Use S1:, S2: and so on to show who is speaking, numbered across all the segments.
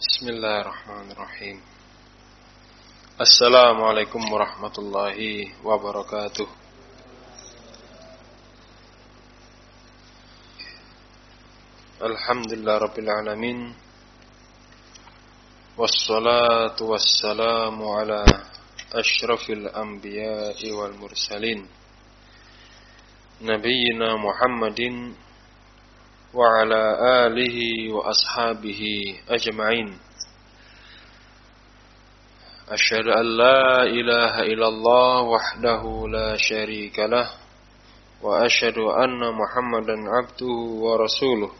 S1: Bismillahirrahmanirrahim. Assalamualaikum warahmatullahi wabarakatuh. Alhamdulillah rabbil alamin. Wassalatu wassalamu ala asyrafil anbiya'i wal mursalin, Nabiyyina Muhammadin wa ala alihi wa ashabihi ajma'in. Asyhadu an la ilaha illallah wahdahu la syarika lah wa asyhadu anna Muhammadan abduhu wa rasuluh.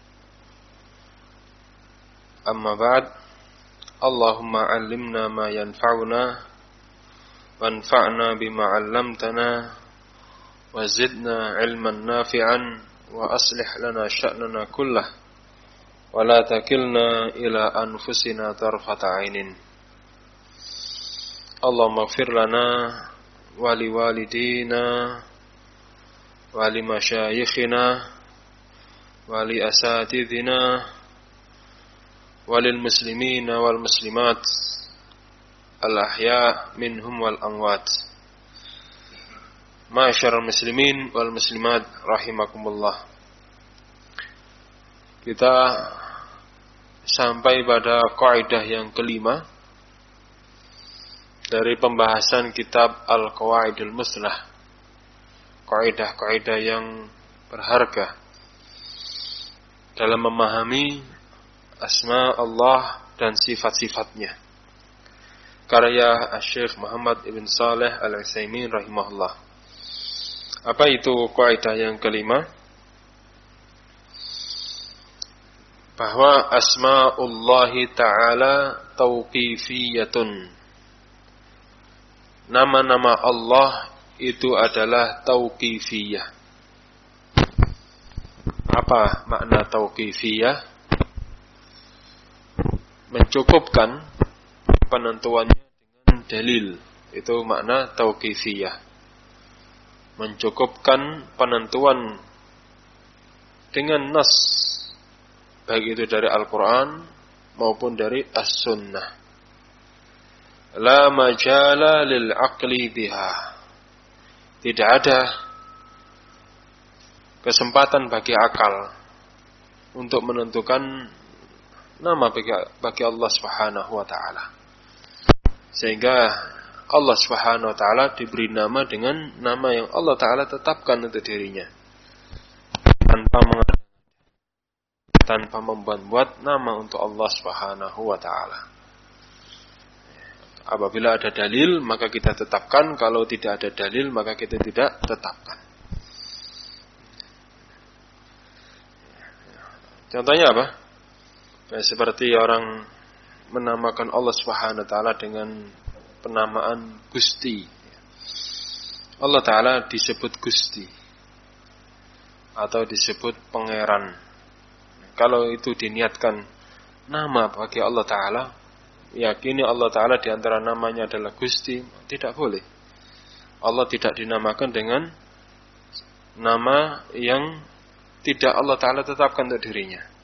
S1: Amma ba'd. Allahumma 'allimna ma yanfa'una wanfa'na bima 'allamtana wa zidna 'ilman nafi'an wa aslih lana sya'nana kullah wa la takilna ila anfusina tarfata 'ainin. Allahumma ighfir lana wa liwalidina wa li masyayikhina wa li asatidina wa lil muslimina wal muslimat al ahya minhum wal amwat. Ma'asyiral muslimin wal muslimat rahimakumullah. Kita sampai pada kaidah yang kelima dari pembahasan kitab Al-Qawaidul Muslah. Kaidah-kaidah yang berharga dalam memahami asma Allah dan sifat-sifatnya. Karya Syekh Muhammad ibn Saleh Al-Utsaimin rahimahullah. Apa itu kaidah yang kelima? Bahwa asma'ullahi ta'ala tauqifiyatun. Nama-nama Allah itu adalah tauqifiyah. Apa makna tauqifiyah? Mencukupkan penentuannya dengan dalil. Itu makna tauqifiyah. Mencukupkan penentuan dengan nas, baik itu dari Al-Quran maupun dari As-Sunnah. La majala lil aqli biha. Tidak ada kesempatan bagi akal untuk menentukan nama bagi Allah Subhanahu wa ta'ala. Sehingga Allah Subhanahu wa ta'ala diberi nama dengan nama yang Allah ta'ala tetapkan untuk dirinya, tanpa membuat nama untuk Allah Subhanahu wa ta'ala. Apabila ada dalil maka kita tetapkan, kalau tidak ada dalil maka kita tidak tetapkan. Contohnya apa? Seperti orang menamakan Allah Subhanahu wa ta'ala dengan penamaan Gusti. Allah Ta'ala disebut Gusti atau disebut Pangeran. Kalau itu diniatkan nama bagi Allah Ta'ala, yakini Allah Ta'ala di antara namanya adalah Gusti, tidak boleh. Allah tidak dinamakan dengan nama yang tidak Allah Ta'ala tetapkan untuk dirinya.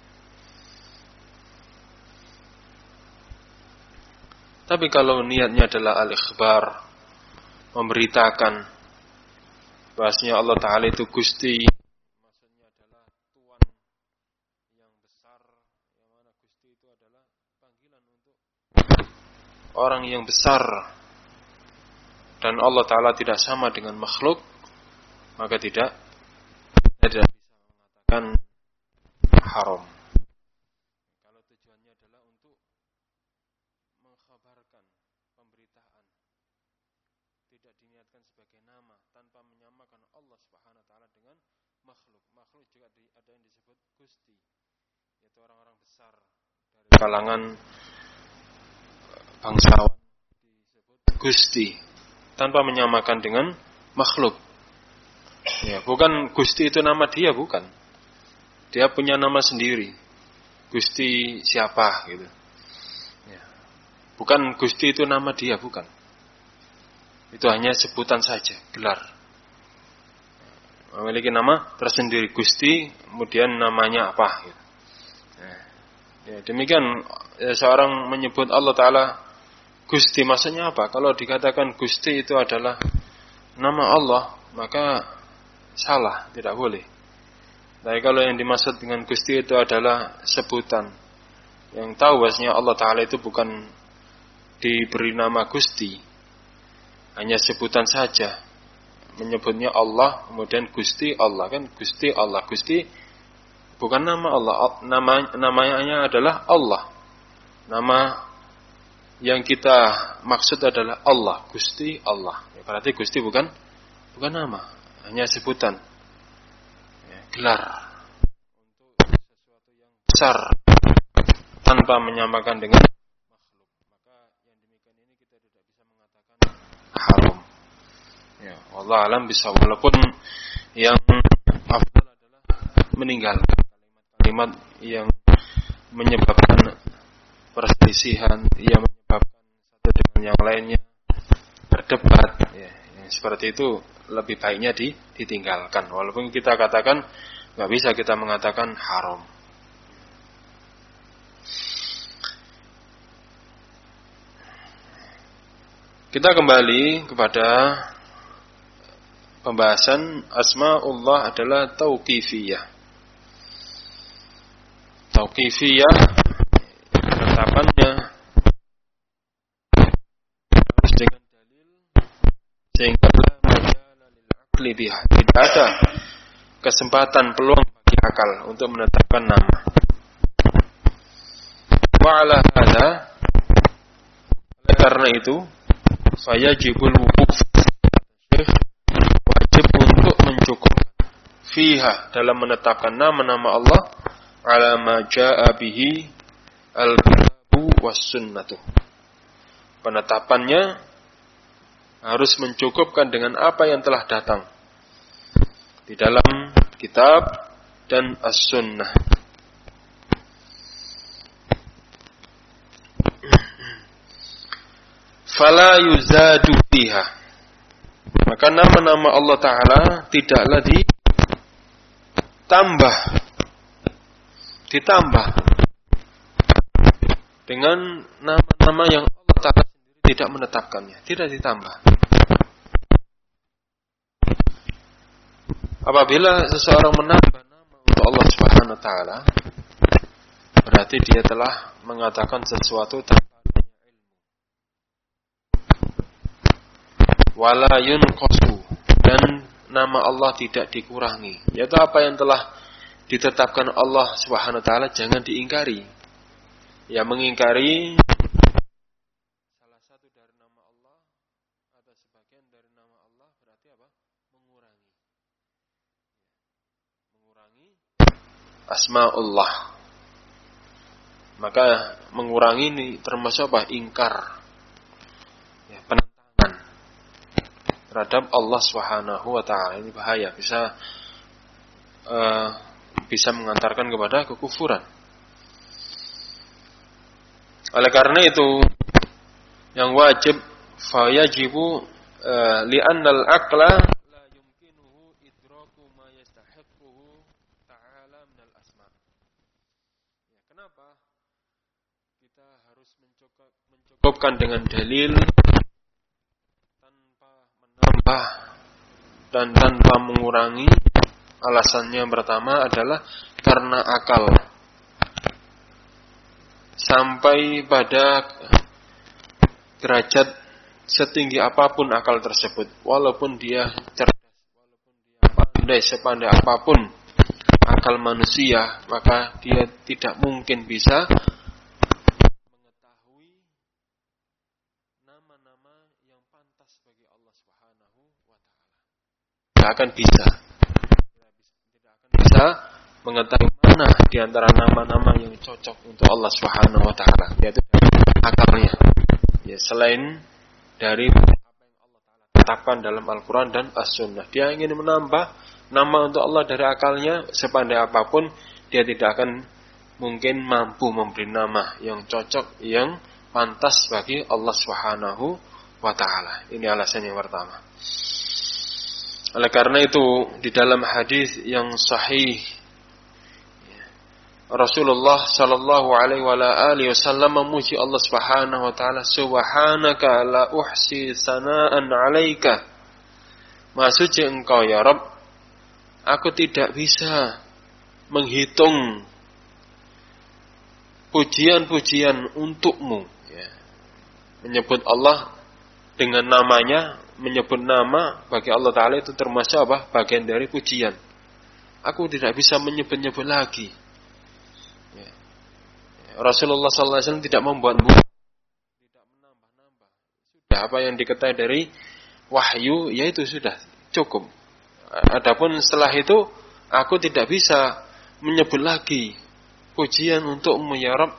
S1: Tapi kalau niatnya adalah al-ikhbar, memberitakan bahasanya Allah Ta'ala itu Gusti, maksudnya adalah Tuhan yang besar, yang mana Gusti itu adalah panggilan untuk orang yang besar, dan Allah Ta'ala tidak sama dengan makhluk, maka tidak bisa mengatakan haram. Kalau tujuannya adalah untuk mengkhabarkan pemberitaan, tidak diniatkan sebagai nama, tanpa menyamakan Allah Subhanahu wa ta'ala dengan makhluk. Makhluk juga ada yang disebut Gusti, yaitu orang-orang besar dari kalangan bangsawan disebut Gusti, tanpa menyamakan dengan makhluk. Ya, bukan Gusti itu nama dia, bukan. Dia punya nama sendiri. Gusti siapa gitu. Bukan Gusti itu nama dia, bukan. Itu hanya sebutan saja, gelar. Memiliki nama tersendiri Gusti, kemudian namanya apa gitu. Ya, demikian seorang menyebut Allah Ta'ala Gusti, maksudnya apa? Kalau dikatakan Gusti itu adalah nama Allah, maka salah, tidak boleh. Tapi kalau yang dimaksud dengan Gusti itu adalah sebutan, yang tahu bahasanya Allah Ta'ala itu bukan diberi nama Gusti, hanya sebutan saja. Menyebutnya Allah, kemudian Gusti Allah, kan Gusti Allah. Gusti bukan nama Allah, namanya adalah Allah. Nama yang kita maksud adalah Allah, Gusti Allah. Ya, berarti Gusti bukan nama, hanya sebutan, ya, gelar untuk sesuatu yang besar tanpa menyamakan dengan makhluk. Maka yang demikian ini kita tidak bisa mengatakan haram. Ya, wallahu alam bisa, walaupun yang afdal adalah meninggalkan kalimat-kalimat yang menyebabkan perselisihan, yang menyebabkan satu dengan yang lainnya berdebat, ya, yang seperti itu lebih baiknya ditinggalkan. Walaupun kita katakan nggak bisa kita mengatakan haram. Kita kembali kepada pembahasan asmaullah adalah tauqifiyah. Tauqifiyah penetapannya harus dengan dalil sehingga la majala lil aqli biha, tidak ada kesempatan peluang bagi akal untuk menetapkan nama. Wa ala hadza, karena itu fayajibul wuquf, wajib untuk mencukupkan fiha dalam menetapkan nama-nama Allah ala ma jaa bihi al-kitabu was sunnatuh. Penetapannya harus mencukupkan dengan apa yang telah datang di dalam kitab dan as-sunnah. Fala yuzadu fiha, maka nama-nama Allah Ta'ala tidaklah ditambah dengan nama-nama yang Allah Ta'ala sendiri tidak menetapkannya, tidak ditambah. Apabila seseorang menambah nama untuk Allah Subhanahu wa Ta'ala, berarti dia telah mengatakan sesuatu tanpa ilmu. Wala yunqasu, dan nama Allah tidak dikurangi, yaitu apa yang telah ditetapkan Allah Subhanahu wa Ta'ala jangan diingkari. Ya, mengingkari salah satu dari nama Allah atau sebagian dari nama Allah berarti apa? Mengurangi asmaullah. Maka mengurangi ini termasuk apa? Ingkar, ya, penentangan terhadap Allah Subhanahu wa Ta'ala. Ini bahaya, bisa mengantarkan kepada kekufuran. Oleh karena itu yang wajib fayajibu li'annal aqla la yumkinuhu idraku ma yastahiquhu ta'ala minal asma. Ya, kenapa kita harus mencukupkan dengan dalil tanpa menambah dan tanpa mengurangi? Alasannya yang pertama adalah karena akal. Sampai pada derajat setinggi apapun akal tersebut, walaupun dia cerdas, walaupun dia pandai sepandai apapun akal manusia, maka dia tidak mungkin bisa mengetahui nama-nama yang pantas bagi Allah Subhanahu wa Ta'ala. Tidak akan bisa mengetahui mana di antara nama-nama yang cocok untuk Allah Subhanahu wa Ta'ala, yaitu akalnya. Ya, selain dari apa yang Allah Ta'ala tetapkan dalam Al-Quran dan As-Sunnah. Dia ingin menambah nama untuk Allah dari akalnya, sepandai apapun dia tidak akan mungkin mampu memberi nama yang cocok, yang pantas bagi Allah Subhanahu wa Ta'ala. Ini alasan yang pertama. Oleh karena itu di dalam hadis yang sahih Rasulullah sallallahu alaihi wasallam memuji Allah Subhanahu wa taala, subhanaka la uhsi sana'an 'alaika. Maha suci Engkau ya Rabb, aku tidak bisa menghitung pujian-pujian untukmu. Ya. Menyebut Allah dengan namanya, menyebut nama bagi Allah Ta'ala itu termasuk apa? Bagian dari pujian. Aku tidak bisa menyebut-nyebut lagi. Ya. Rasulullah SAW tidak membuat-buat, tidak menambah-nambah. Sudah apa yang diketahui dari wahyu, yaitu sudah cukup. Adapun setelah itu, aku tidak bisa menyebut lagi pujian untukmu ya Rabb.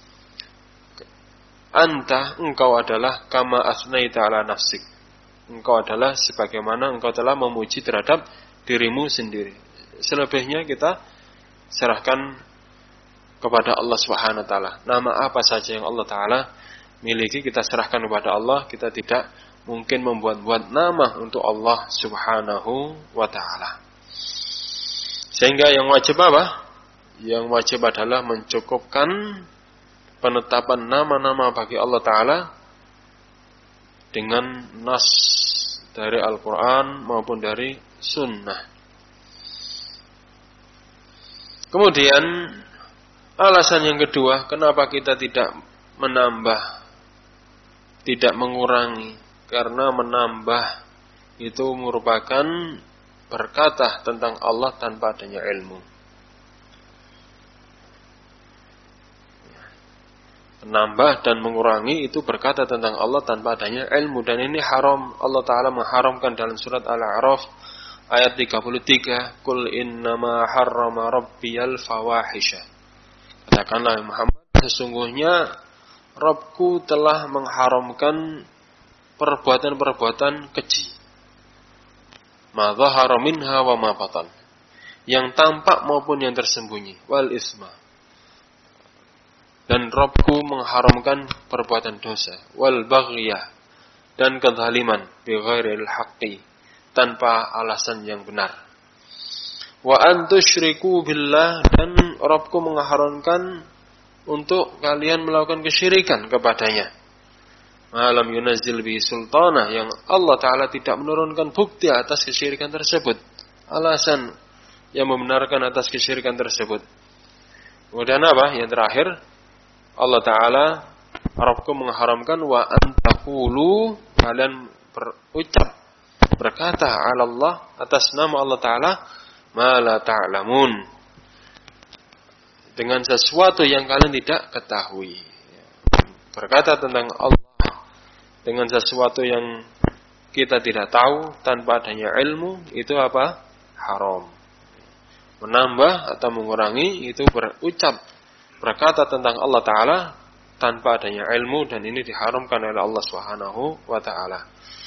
S1: Anta, engkau adalah kama asnaita ala nafsik. Engkau adalah sebagaimana engkau telah memuji terhadap dirimu sendiri. Selebihnya kita serahkan kepada Allah Subhanahu wa taala. Nama apa saja yang Allah Ta'ala miliki kita serahkan kepada Allah. Kita tidak mungkin membuat-buat nama untuk Allah Subhanahu wa ta'ala. Sehingga yang wajib apa? Yang wajib adalah mencukupkan penetapan nama-nama bagi Allah Ta'ala dengan nas dari Al-Quran maupun dari Sunnah. Kemudian alasan yang kedua, kenapa kita tidak menambah, tidak mengurangi? Karena menambah itu merupakan berkata tentang Allah tanpa adanya ilmu. Menambah dan mengurangi itu berkata tentang Allah tanpa adanya ilmu. Dan ini haram. Allah Ta'ala mengharamkan dalam surat Al-A'raf ayat 33. Qul innama harrama rabbiyal fawahisha. Katakanlah Muhammad, sesungguhnya Rabbku telah mengharamkan perbuatan-perbuatan keji. Ma dhahara minha wa ma batan. Yang tampak maupun yang tersembunyi. Wal isma. Dan Rabbku mengharamkan perbuatan dosa. Wal baghyah. Dan kezaliman. Bighairil haqqi. Tanpa alasan yang benar. Wa an tusyriku billah. Dan Rabbku mengharamkan untuk kalian melakukan kesyirikan kepadanya. Malam yunazzil bihi sultana, yang Allah Ta'ala tidak menurunkan bukti atas kesyirikan tersebut. Alasan yang membenarkan atas kesyirikan tersebut. Kemudian apa? Yang terakhir, Allah Ta'ala Rabbku mengharamkan wa antaqulu, kalian berucap, berkata ala Allah atas nama Allah Ta'ala ma la ta'lamun, dengan sesuatu yang kalian tidak ketahui. Berkata tentang Allah dengan sesuatu yang kita tidak tahu tanpa adanya ilmu, itu apa? Haram. Menambah atau mengurangi itu berucap, berkata tentang Allah Ta'ala tanpa adanya ilmu, dan ini diharamkan oleh Allah Subhanahu wa ta'ala.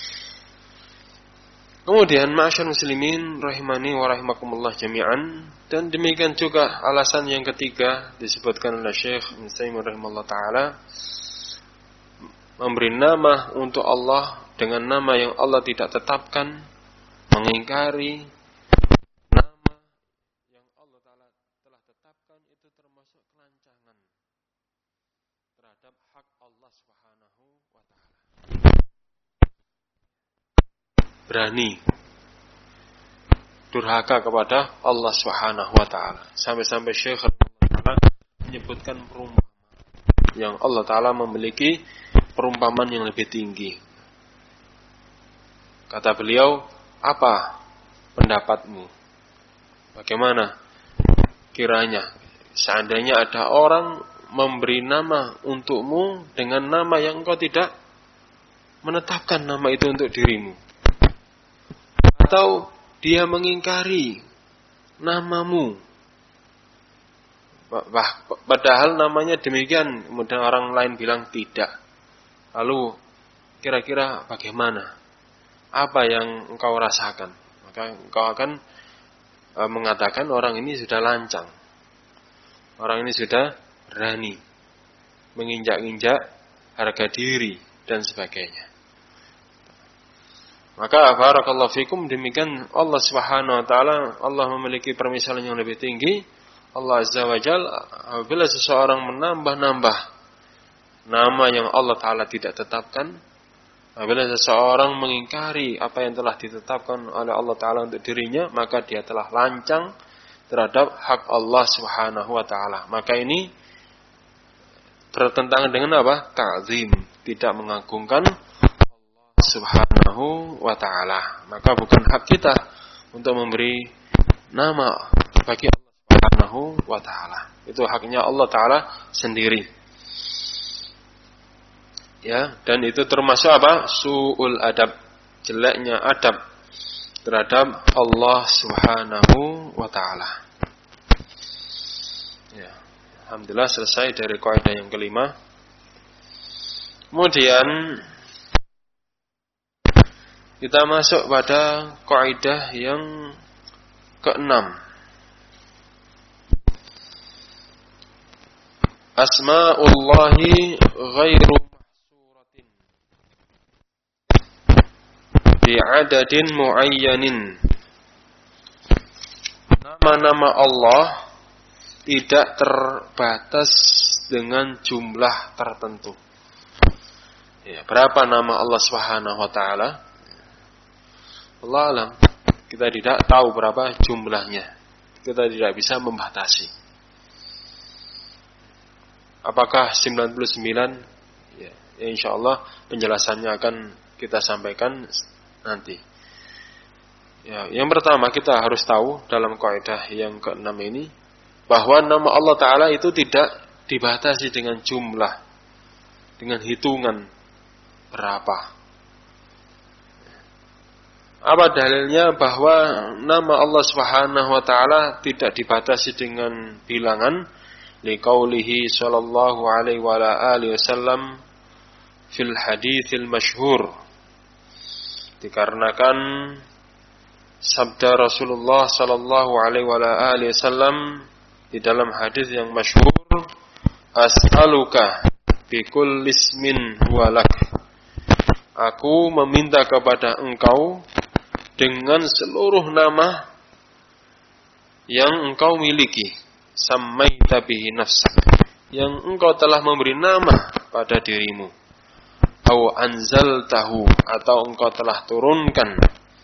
S1: Kemudian ma'asyar muslimin rahimani wa rahimakumullah jami'an, dan demikian juga alasan yang ketiga disebutkan oleh Syekh Ibnu Taimiyah rahimahullah ta'ala, memberi nama untuk Allah dengan nama yang Allah tidak tetapkan, mengingkari nama yang Allah Ta'ala telah tetapkan, itu termasuk kelancangan terhadap hak Allah Subhanahu wa ta'ala. Berani durhaka kepada Allah Subhanahu wa ta'ala. Sampai-sampai Syekh menyebutkan perumpamaan yang Allah Ta'ala memiliki perumpamaan yang lebih tinggi. Kata beliau, apa pendapatmu? Bagaimana kiranya seandainya ada orang memberi nama untukmu dengan nama yang engkau tidak menetapkan nama itu untuk dirimu, atau dia mengingkari namamu, padahal namanya demikian, kemudian orang lain bilang tidak. Lalu kira-kira bagaimana? Apa yang engkau rasakan? Maka engkau akan mengatakan orang ini sudah lancang. Orang ini sudah berani menginjak-injak harga diri dan sebagainya. Maka barakallahu fikum, demikian Allah Subhanahu wa taala, Allah memiliki permisalan yang lebih tinggi. Allah Azza wa Jalla, apabila seseorang menambah-nambah nama yang Allah Ta'ala tidak tetapkan, apabila seseorang mengingkari apa yang telah ditetapkan oleh Allah Ta'ala untuk dirinya, maka dia telah lancang terhadap hak Allah Subhanahu wa Ta'ala. Maka ini bertentangan dengan apa? Ta'zim, tidak mengagungkan Allah Subhanahu wa Ta'ala. Maka bukan hak kita untuk memberi nama bagi Allah Subhanahu wa Ta'ala. Itu haknya Allah Ta'ala sendiri. Ya, dan itu termasuk apa? Su'ul adab, jeleknya adab terhadap Allah Subhanahu wa Ta'ala. Ya, alhamdulillah selesai dari kaidah yang kelima. Kemudian kita masuk pada kaidah yang keenam. Asma'ullahi ghairu mahsuratin bi'adadin muayyanin. Nama-nama Allah tidak terbatas dengan jumlah tertentu. Ya, berapa nama Allah Subhanahu wa Ta'ala? Allah alam. Kita tidak tahu berapa jumlahnya. Kita tidak bisa membatasi. Apakah 99? Ya, insyaallah penjelasannya akan kita sampaikan nanti. Ya, yang pertama kita harus tahu dalam kaidah yang keenam ini bahwa nama Allah Ta'ala itu tidak dibatasi dengan jumlah, dengan hitungan berapa. Apa dalilnya bahwa nama Allah Subhanahu wa Ta'ala tidak dibatasi dengan bilangan? Liqaulihi sallallahu alaihi wa alihi wasallam fil haditsil masyhur. Dikarenakan sabda Rasulullah sallallahu alaihi wa alihi wasallam di dalam hadis yang masyhur, as'aluka bikulli ismin huwa lak. Aku meminta kepada engkau dengan seluruh nama yang engkau miliki, sammaita bihi nafsak, yang engkau telah memberi nama pada dirimu, au anzaltahu, atau engkau telah turunkan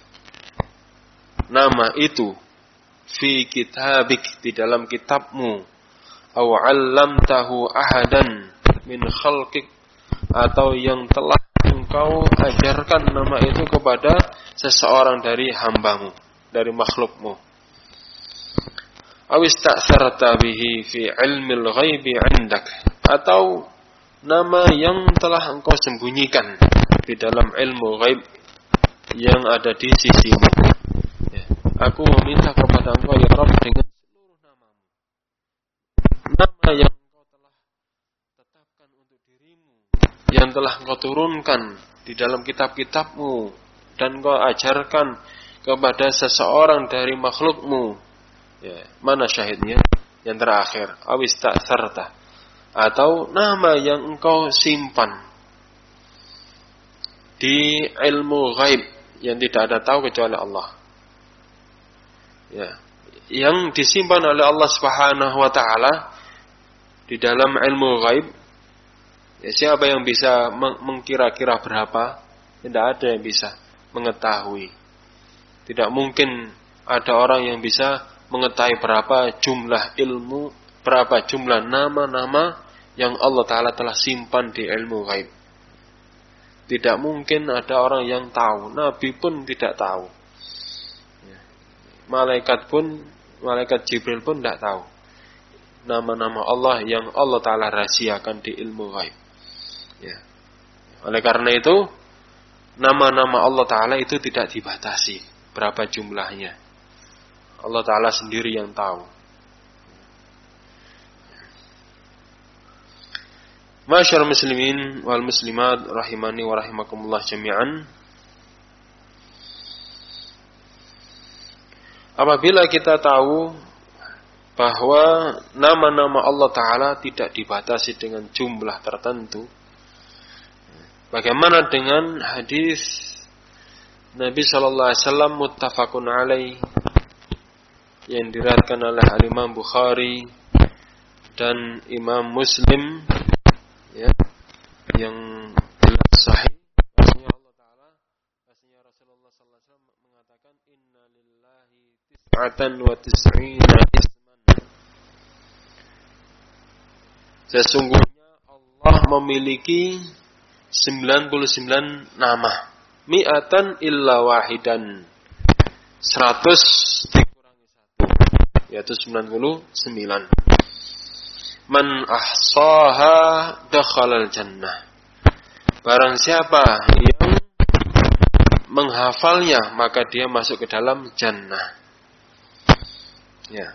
S1: nama itu, fi kitabik, di dalam kitabmu, au 'allamtahu ahadan min khalqik, atau yang telah engkau ajarkan nama itu kepada seseorang dari hambamu, dari makhlukmu. Awis ta'sarta bihi fi ilmil ghaibi 'indak, atau nama yang telah engkau sembunyikan di dalam ilmu ghaib yang ada di sisimu. Ya. Aku meminta kepada engkau ya Rabb dengan seluruh namamu, nama yang engkau telah tetapkan untuk dirimu, yang telah engkau turunkan di dalam kitab-kitabmu dan engkau ajarkan kepada seseorang dari makhlukmu. Ya, mana syahidnya? Yang terakhir, awis ta'sarta, atau nama yang engkau simpan di ilmu ghaib yang tidak ada tahu kecuali Allah. Ya, yang disimpan oleh Allah Subhanahu wa Ta'ala di dalam ilmu ghaib. Ya, siapa yang bisa mengkira-kira berapa? Tidak ada yang bisa mengetahui. Tidak mungkin ada orang yang bisa mengetahui berapa jumlah ilmu, berapa jumlah nama-nama yang Allah Ta'ala telah simpan di ilmu ghaib. Tidak mungkin ada orang yang tahu. Nabi pun tidak tahu. Malaikat Jibril pun tidak tahu nama-nama Allah yang Allah Ta'ala rahasiakan di ilmu ghaib. Ya. Oleh karena itu, nama-nama Allah Ta'ala itu tidak dibatasi berapa jumlahnya. Allah Ta'ala sendiri yang tahu. Masyaallah muslimin wal muslimat rahimani wa rahimakumullah jami'an. Apabila kita tahu bahwa nama-nama Allah Ta'ala tidak dibatasi dengan jumlah tertentu, bagaimana dengan hadis Nabi sallallahu alaihi wasallam muttafaqun alaih yang diriwayatkan oleh Imam Bukhari dan Imam Muslim, ya, yang jelas sahih. Bahwasanya Allah Taala, bahwasanya Rasulullah sallallahu alaihi wasallam mengatakan inna lillahi tis'atan wa tis'ina isman. Sesungguhnya Allah memiliki 99 nama. Mi'atan illa wahidan. 100 dikurangi 1, yaitu 99. Man ahsaha dakhalal jannah. Barang siapa yang menghafalnya, maka dia masuk ke dalam jannah. Ya.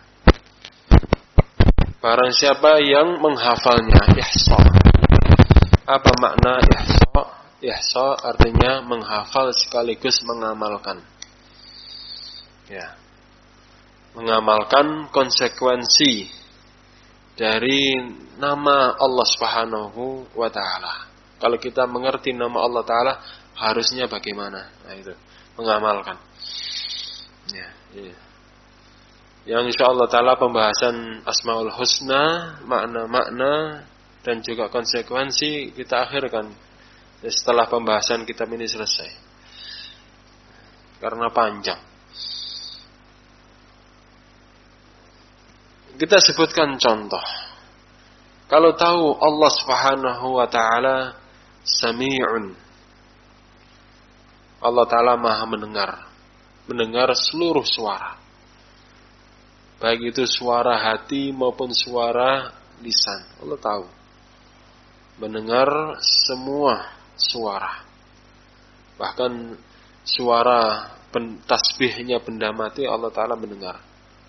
S1: Barang siapa yang menghafalnya, ihsa. Apa makna ihsa? Ihsa artinya menghafal sekaligus mengamalkan. Ya. Mengamalkan konsekuensi dari nama Allah Subhanahu wa taala. Kalau kita mengerti nama Allah taala, harusnya bagaimana? Nah itu, mengamalkan. Ya, ya. Yang insyaallah taala pembahasan Asmaul Husna, makna-makna dan juga konsekuensi kita akhirkan setelah pembahasan kitab ini selesai. Karena panjang. Kita sebutkan contoh. Kalau tahu Allah Subhanahu wa taala Sami'un. Allah taala Maha mendengar. Mendengar seluruh suara. Baik itu suara hati maupun suara lisan. Allah tahu. Mendengar semua suara. Bahkan suara tasbihnya benda mati Allah Ta'ala mendengar.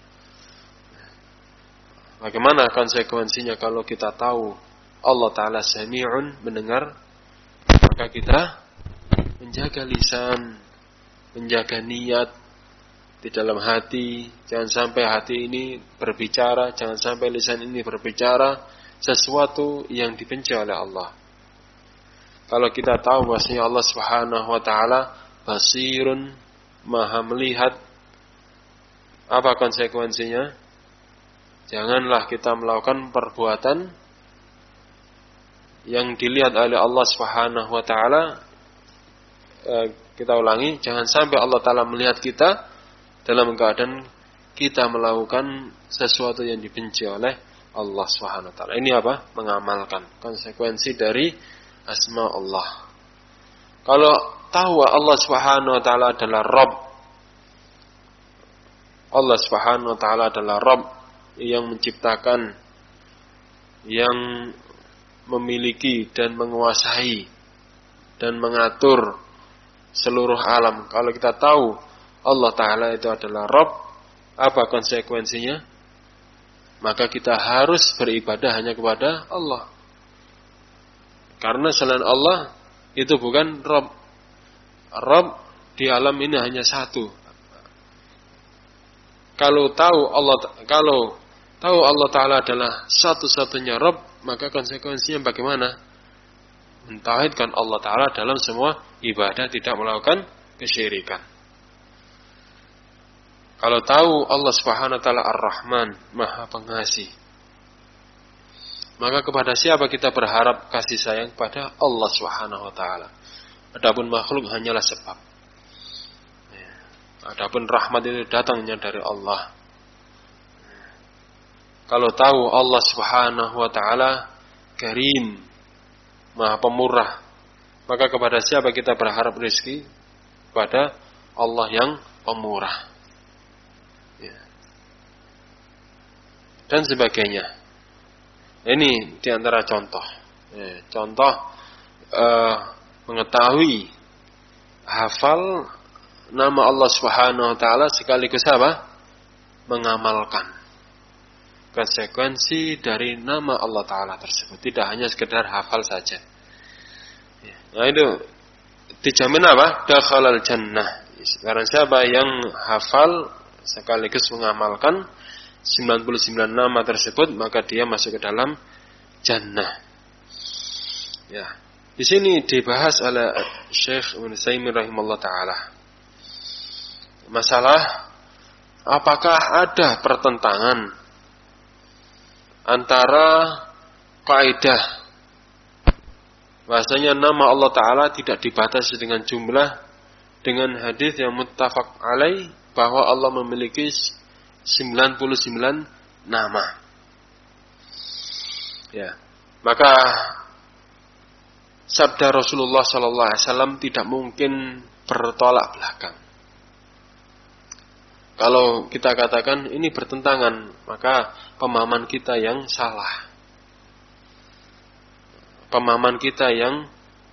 S1: Bagaimana konsekuensinya kalau kita tahu Allah Ta'ala Sami'un, mendengar? Maka kita menjaga lisan, menjaga niat di dalam hati. Jangan sampai hati ini berbicara, jangan sampai lisan ini berbicara sesuatu yang dibenci oleh Allah. Kalau kita tahu bahwasanya Allah Subhanahu wa taala basirun, Maha melihat, apa konsekuensinya? Janganlah kita melakukan perbuatan yang dilihat oleh Allah Subhanahu wa taala. Kita ulangi, jangan sampai Allah taala melihat kita dalam keadaan kita melakukan sesuatu yang dibenci oleh Allah Subhanahu wa taala. Ini apa? Mengamalkan konsekuensi dari asma Allah. Kalau tahu Allah Subhanahu wa taala adalah Rabb, Allah Subhanahu wa taala adalah Rabb yang menciptakan, yang memiliki dan menguasai dan mengatur seluruh alam. Kalau kita tahu Allah Ta'ala itu adalah Rabb, apa konsekuensinya? Maka kita harus beribadah hanya kepada Allah. Karena selain Allah itu bukan Rabb. Rabb di alam ini hanya satu. Kalau tahu Allah Ta'ala adalah satu-satunya Rabb, maka konsekuensinya bagaimana? Mentauhidkan Allah Ta'ala dalam semua ibadah, tidak melakukan kesyirikan. Kalau tahu Allah Subhanahu wa taala Ar-Rahman, Maha Pengasih, maka kepada siapa kita berharap kasih sayang? Kepada Allah Subhanahu wa taala. Adapun makhluk hanyalah sebab. Adapun rahmat itu datangnya dari Allah. Kalau tahu Allah Subhanahu wa taala Karim, Maha Pemurah, maka kepada siapa kita berharap rezeki? Kepada Allah yang Pemurah. Dan sebagainya. Ini diantara contoh. Contoh mengetahui, hafal nama Allah Subhanahu wa taala sekaligus apa? Mengamalkan konsekuensi dari nama Allah taala tersebut. Tidak hanya sekedar hafal saja. Nah itu dijamin apa? Dakhalal jannah. Barang siapa yang hafal sekaligus mengamalkan 99 nama tersebut, maka dia masuk ke dalam jannah. Ya. Di sini dibahas oleh Syekh Ibnu Utsaimin rahimahullah taala masalah apakah ada pertentangan antara kaidah bahasanya nama Allah Ta'ala tidak dibatasi dengan jumlah dengan hadis yang muttafaq alaih bahwa Allah memiliki 99 nama. Ya, maka sabda Rasulullah sallallahu alaihi wasallam tidak mungkin bertolak belakang. Kalau kita katakan ini bertentangan, maka pemahaman kita yang salah. Pemahaman kita yang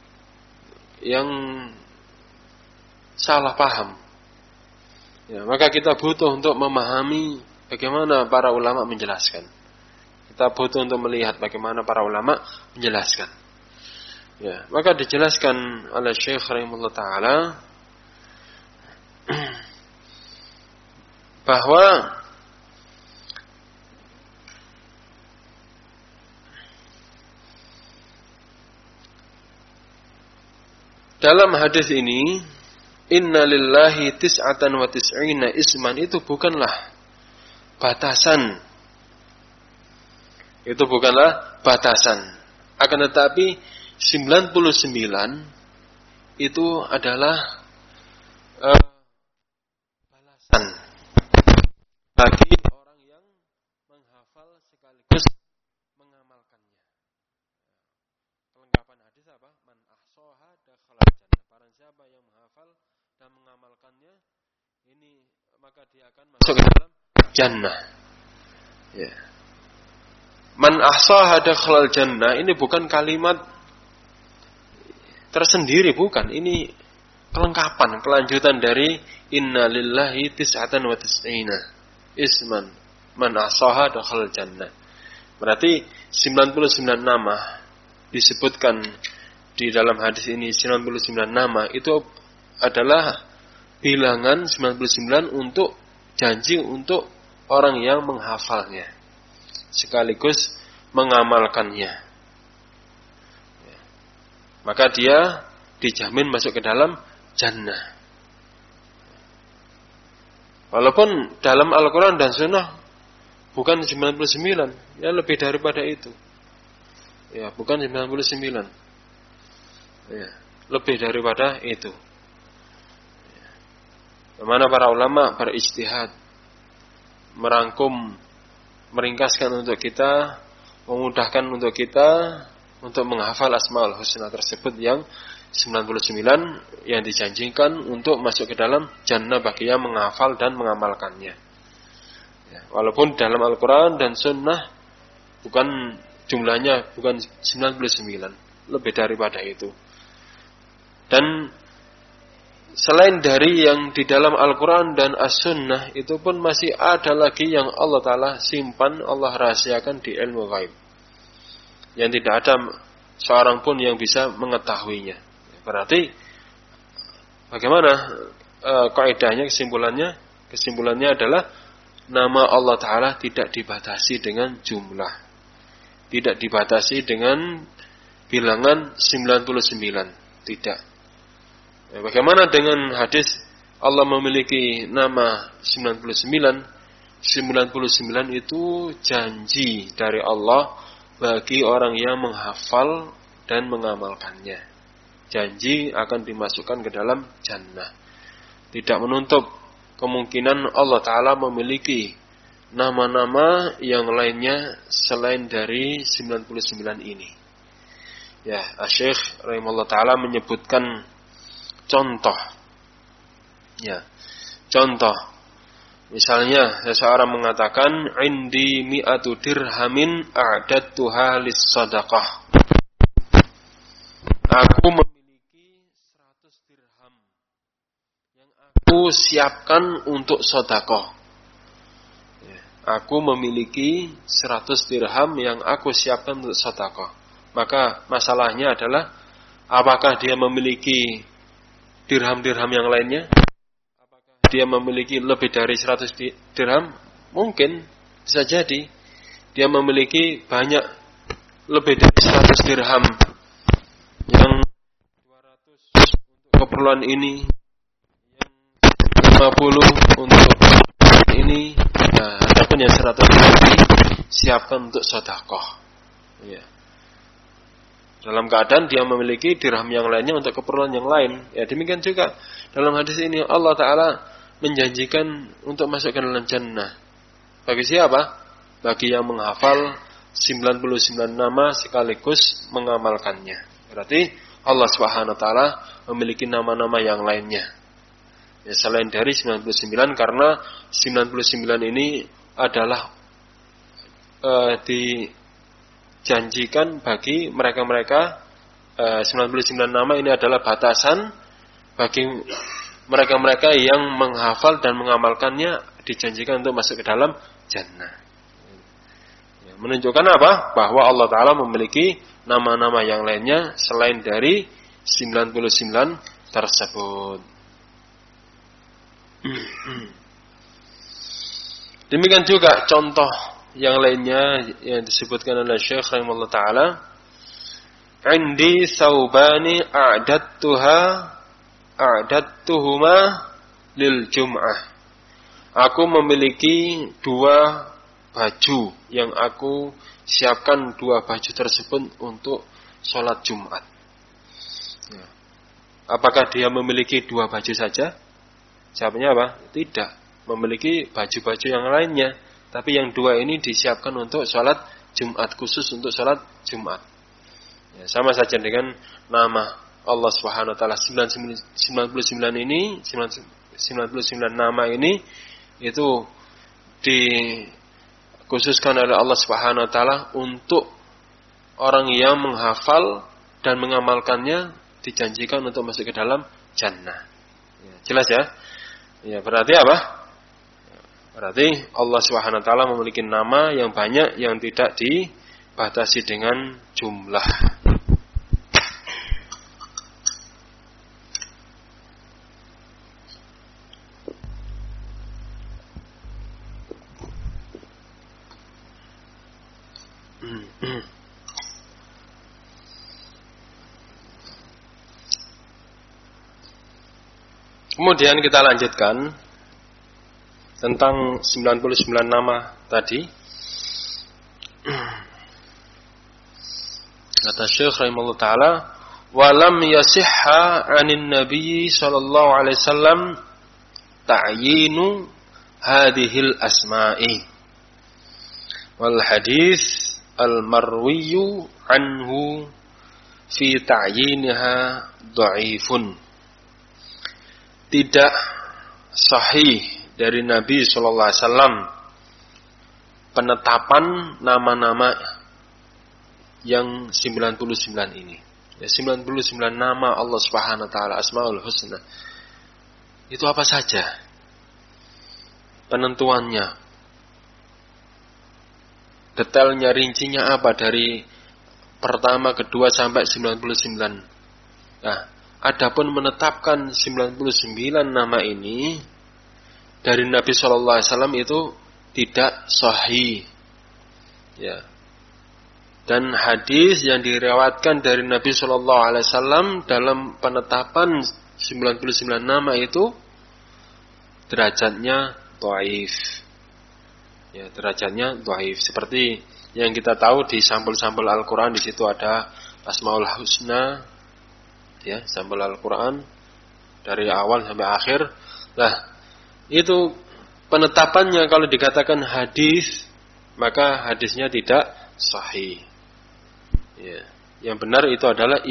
S1: salah paham. Ya, maka kita butuh untuk memahami bagaimana para ulama menjelaskan. Kita butuh untuk melihat bagaimana para ulama menjelaskan. Ya, maka dijelaskan oleh Syekh rahimahullah taala bahwa dalam hadis ini inna lillahi tis'atan wa tis'ina isman itu bukanlah batasan. Itu bukanlah batasan. Akan tetapi 99 itu adalah balasan bagi orang yang menghafal sekaligus mengamalkannya. Kelengkapan hadis apa? Man ahsaha dakhala jannah. Barang siapa yang menghafal dan mengamalkannya, ini maka dia akan masuk ke dalam jannah. Ya. Man ahsaha dakhala jannah ini bukan kalimat tersendiri, bukan. Ini kelengkapan, kelanjutan dari inna lillahi tis'atan wa tis'ina isman man ahsaha dakhala jannah. Berarti 99 nama disebutkan di dalam hadis ini. 99 nama itu adalah bilangan 99 untuk janji untuk orang yang menghafalnya sekaligus mengamalkannya. Maka dia dijamin masuk ke dalam jannah. Walaupun dalam Al-Quran dan Sunnah bukan 99, ya lebih daripada itu. Ya, bukan 99. Ya, lebih daripada itu. Bagaimana para ulama berijtihad merangkum, meringkaskan untuk kita, memudahkan untuk kita untuk menghafal Asmaul Husna tersebut yang 99 yang dijanjikan untuk masuk ke dalam jannah bagi yang menghafal dan mengamalkannya. Ya, walaupun dalam Al-Quran dan Sunnah bukan jumlahnya bukan 99, lebih daripada itu. Dan selain dari yang di dalam Al-Quran dan As-Sunnah itu pun masih ada lagi yang Allah Ta'ala simpan, Allah rahasiakan di ilmu ghaib, yang tidak ada seorang pun yang bisa mengetahuinya. Berarti bagaimana kaidahnya, kesimpulannya adalah nama Allah Ta'ala tidak dibatasi dengan jumlah, tidak dibatasi dengan bilangan 99, tidak. Bagaimana dengan hadis Allah memiliki nama 99? 99 itu janji dari Allah bagi orang yang menghafal dan mengamalkannya. Janji akan dimasukkan ke dalam jannah. Tidak menutup kemungkinan Allah Ta'ala memiliki nama-nama yang lainnya selain dari 99 ini. Ya, Syekh rahimahullah Ta'ala menyebutkan contoh. Ya, contoh. Misalnya seseorang mengatakan indi mi'atu dirhamin a'dadtuha lis-shadaqah. Aku memiliki 100 dirham yang aku siapkan untuk sedekah. Ya, aku memiliki 100 dirham yang aku siapkan untuk sedekah. Maka masalahnya adalah apakah dia memiliki dirham-dirham yang lainnya? Dia memiliki lebih dari 100 dirham? Mungkin, bisa jadi. Dia memiliki banyak, lebih dari 100 dirham. Yang 200 untuk keperluan ini, yang 50 untuk ini, adapun yang 100 dinar disiapkan untuk sedekah. Ya. Dalam keadaan dia memiliki dirham yang lainnya untuk keperluan yang lain. Ya, demikian juga dalam hadis ini Allah Ta'ala menjanjikan untuk masuk ke dalam jannah. Bagi siapa? Bagi yang menghafal 99 nama sekaligus mengamalkannya. Berarti Allah Subhanahu wa taala memiliki nama-nama yang lainnya. Ya, selain dari 99 karena 99 ini adalah dijanjikan bagi mereka-mereka 99 nama ini adalah batasan bagi mereka-mereka yang menghafal dan mengamalkannya dijanjikan untuk masuk ke dalam jannah. Ya, menunjukkan apa? Bahwa Allah Ta'ala memiliki nama-nama yang lainnya selain dari 99 tersebut. Demikian juga contoh yang lainnya yang disebutkan oleh Syekh rahimahullah ta'ala. Indi saubani a'dattuhuma lil jum'ah. Aku memiliki 2 baju yang aku siapkan 2 baju tersebut untuk sholat Jumat. Ya. Apakah dia memiliki 2 baju saja? Jawabannya apa? Tidak. Memiliki baju-baju yang lainnya. Tapi yang 2 ini disiapkan untuk sholat Jumat. Khusus untuk sholat Jumat. Ya, sama saja dengan nama Allah Subhanahu wa taala 99 ini, 99 nama ini itu dikhususkan oleh Allah Subhanahu wa taala untuk orang yang menghafal dan mengamalkannya dijanjikan untuk masuk ke dalam jannah. Ya, jelas ya? Ya, berarti apa? Berarti Allah Subhanahu wa taala memiliki nama yang banyak yang tidak dibatasi dengan jumlah. Kemudian kita lanjutkan tentang 99 nama tadi. Kata Syekh rahimahullah ta'ala, walam yasihha 'anin nabiy sallallahu alaihi wasallam ta'yinu hadhil asma'i wal hadis al marwiyu anhu fi ta'yinha dha'ifun. Tidak sahih dari Nabi sallallahu alaihi wasallam penetapan nama-nama yang 99 ini. Ya, 99 nama Allah Subhanahu wa taala Asmaul Husna. Itu apa saja? Penentuannya. Detailnya, rincinya apa dari pertama, kedua sampai 99. Nah, adapun menetapkan 99 nama ini dari Nabi sallallahu alaihi wasallam itu tidak sahih. Ya. Dan hadis yang diriwayatkan dari Nabi sallallahu alaihi wasallam dalam penetapan 99 nama itu derajatnya dhaif. Ya, derajatnya dhaif. Seperti yang kita tahu di sampul-sampul Al-Qur'an, di situ ada Asmaul Husna, ya, sampul Al-Qur'an dari awal sampai akhir. Nah, itu penetapannya kalau dikatakan hadis, maka hadisnya tidak sahih. Ya, yang benar itu adalah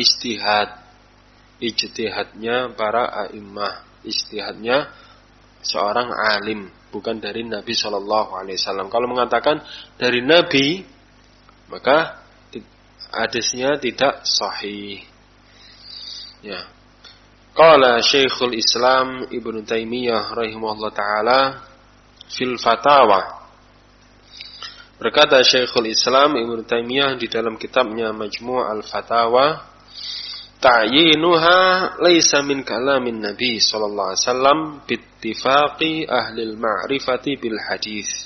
S1: ijtihadnya para a'immah, ijtihadnya seorang alim, bukan dari Nabi sallallahu alaihi wasallam. Kalau mengatakan dari Nabi, maka hadisnya tidak sahih. Ya. Qala Syekhul Islam Ibnu Taimiyah rahimahullah taala fil fatawa. Berkata Syekhul Islam Ibnu Taimiyah di dalam kitabnya Majmu' al-Fatawa, ta'yinuha laisa min kalamin Nabi sallallahu alaihi wasallam bittifaqi ahli al-ma'rifati bil hadis.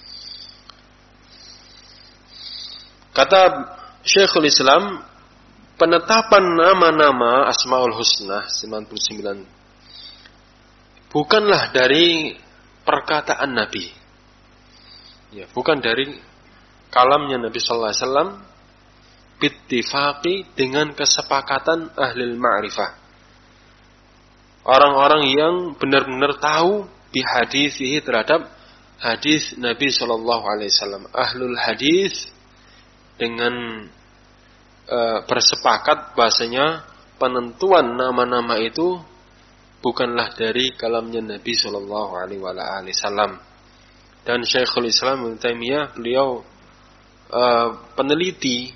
S1: Kata Syekhul Islam penetapan nama-nama Asmaul Husna 99 bukanlah dari perkataan Nabi. Ya, bukan dari kalamnya Nabi sallallahu alaihi wasallam bittifaqi dengan kesepakatan ahli ma'rifah. Orang-orang yang benar-benar tahu bihadisihi terhadap hadis Nabi sallallahu alaihi wasallam. Ahlul hadis dengan bersepakat bahasanya penentuan nama-nama itu bukanlah dari kalamnya Nabi sallallahu alaihi wasallam. Dan Syekhul Islam Ibnu Taimiyah beliau peneliti,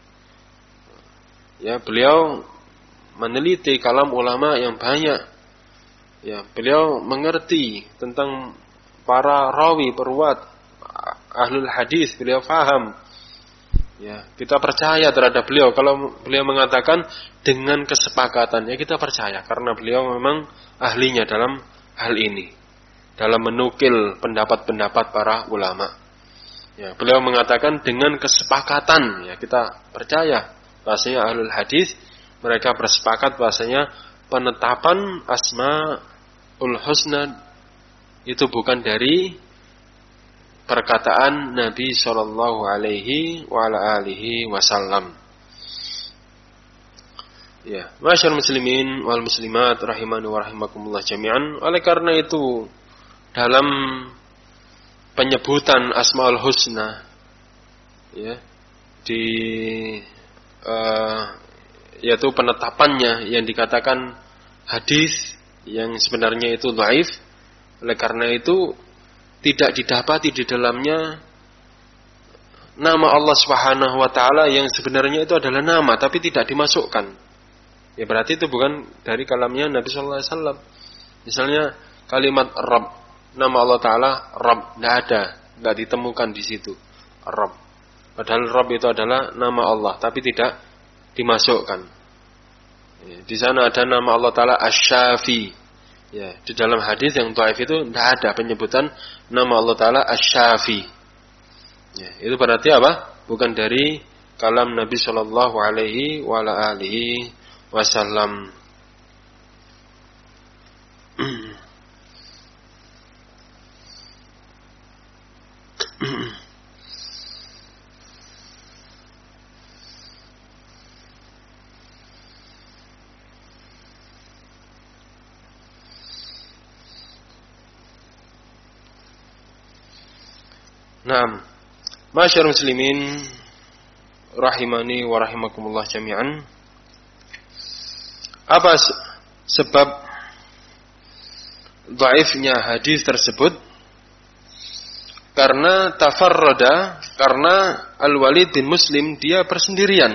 S1: ya, beliau meneliti kalam ulama yang banyak. Ya, beliau mengerti tentang para rawi peruwat ahlul hadis, beliau faham. Ya, kita percaya terhadap beliau. Kalau beliau mengatakan dengan kesepakatan, ya kita percaya karena beliau memang ahlinya dalam hal ini, dalam menukil pendapat-pendapat para ulama. Ya, beliau mengatakan dengan kesepakatan, ya kita percaya bahasanya ahlul hadis mereka bersepakat bahasanya penetapan Asmaul Husna itu bukan dari perkataan Nabi sallallahu alaihi wasallam. Ya, masyaallah muslimin wal muslimat rahimani wa rahimakumullah jami'an. Oleh karena itu dalam penyebutan Asmaul Husna, ya, di yaitu penetapannya yang dikatakan hadis yang sebenarnya itu dhaif. Oleh karena itu tidak didapati di dalamnya nama Allah Subhanahu wa taala yang sebenarnya itu adalah nama tapi tidak dimasukkan. Ya berarti itu bukan dari kalamnya Nabi sallallahu alaihi wasallam. Misalnya kalimat Rabb, nama Allah taala Rabb tidak ada, tidak ditemukan di situ. Rabb. Padahal Rabb itu adalah nama Allah tapi tidak dimasukkan. Ya, di sana ada nama Allah taala Asy-Syafi. Ya, di dalam hadis yang dhaif itu tidak ada penyebutan nama Allah taala Asy-Syafi. Ya, itu berarti apa? Bukan dari kalam Nabi sallallahu alaihi wasallam. Naam. Masyaallah muslimin rahimani wa rahimakumullah jami'an. Apa sebab dhaifnya hadis tersebut? Karena tafarrada, karena Al-Walid bin Muslim dia bersendirian.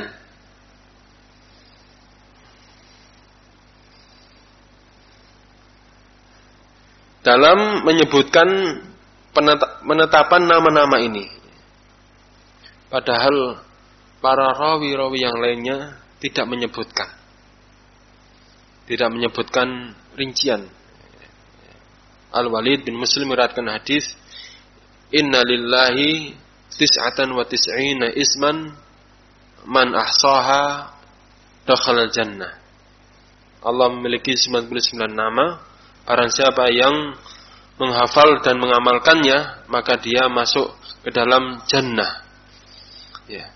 S1: Dalam menyebutkan penetapan nama-nama ini. Padahal para rawi-rawi yang lainnya tidak menyebutkan. Tidak menyebutkan rincian. Al-Walid bin Muslim meriwayatkan hadis, "Inna lillahi tis'atan wa tis'ina isman man ahsaha dakhala jannah." Allah memiliki 99 nama, barang siapa yang menghafal dan mengamalkannya maka dia masuk ke dalam jannah. Ya.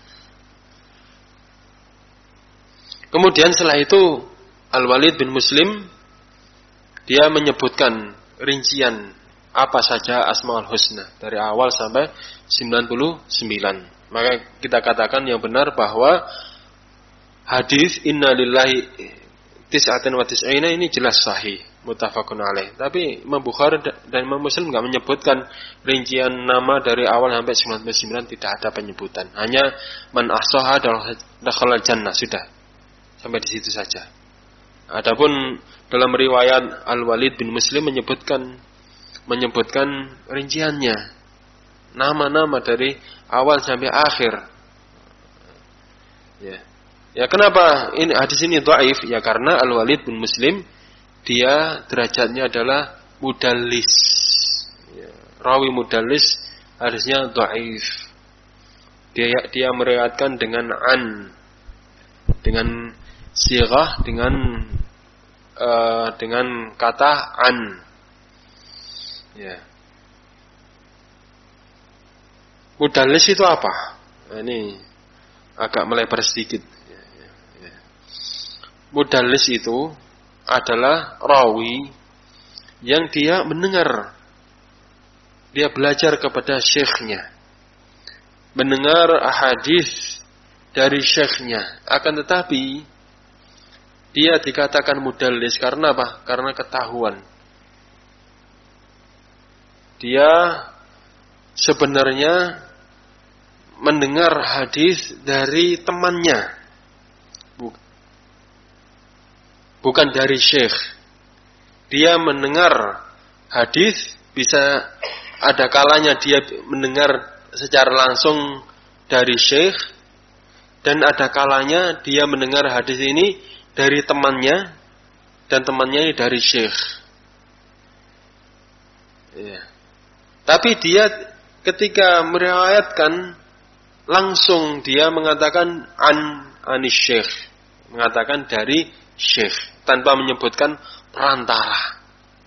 S1: Kemudian setelah itu Al-Walid bin Muslim dia menyebutkan rincian apa saja Asmaul Husna dari awal sampai 99. Maka kita katakan yang benar bahwa hadis Inna lillahi tis'atan wa tis'ina ini jelas sahih, muttafaqun alaih. Tapi Imam Bukhari dan Imam Muslim enggak menyebutkan rincian nama dari awal sampai 99, tidak ada penyebutan. Hanya man ahsaha dakhala jannah, sudah. Sampai di situ saja. Adapun dalam riwayat Al-Walid bin Muslim menyebutkan rinciannya. Nama-nama dari awal sampai akhir. Ya. Ya, kenapa ini hadis ini dhaif? Ya karena Al-Walid bin Muslim dia derajatnya adalah mudallis. Ya, rawi mudallis hadisnya dhaif. Dia meriwayatkan dengan an. dengan sighah dengan kata an. Ya. Mudallis itu apa? Nah, ini agak melebar sedikit. Mudallis itu adalah rawi yang dia mendengar, dia belajar kepada syekhnya, mendengar hadis dari syekhnya, akan tetapi dia dikatakan mudallis karena apa? Karena ketahuan. Dia sebenarnya mendengar hadis dari temannya, bukan dari syekh. Dia mendengar hadis, bisa ada kalanya dia mendengar secara langsung dari syekh, dan ada kalanya dia mendengar hadis ini dari temannya, dan temannya ini dari syekh. Ya. Tapi dia ketika meriwayatkan langsung dia mengatakan anis syekh, mengatakan dari syekh tanpa menyebutkan perantara.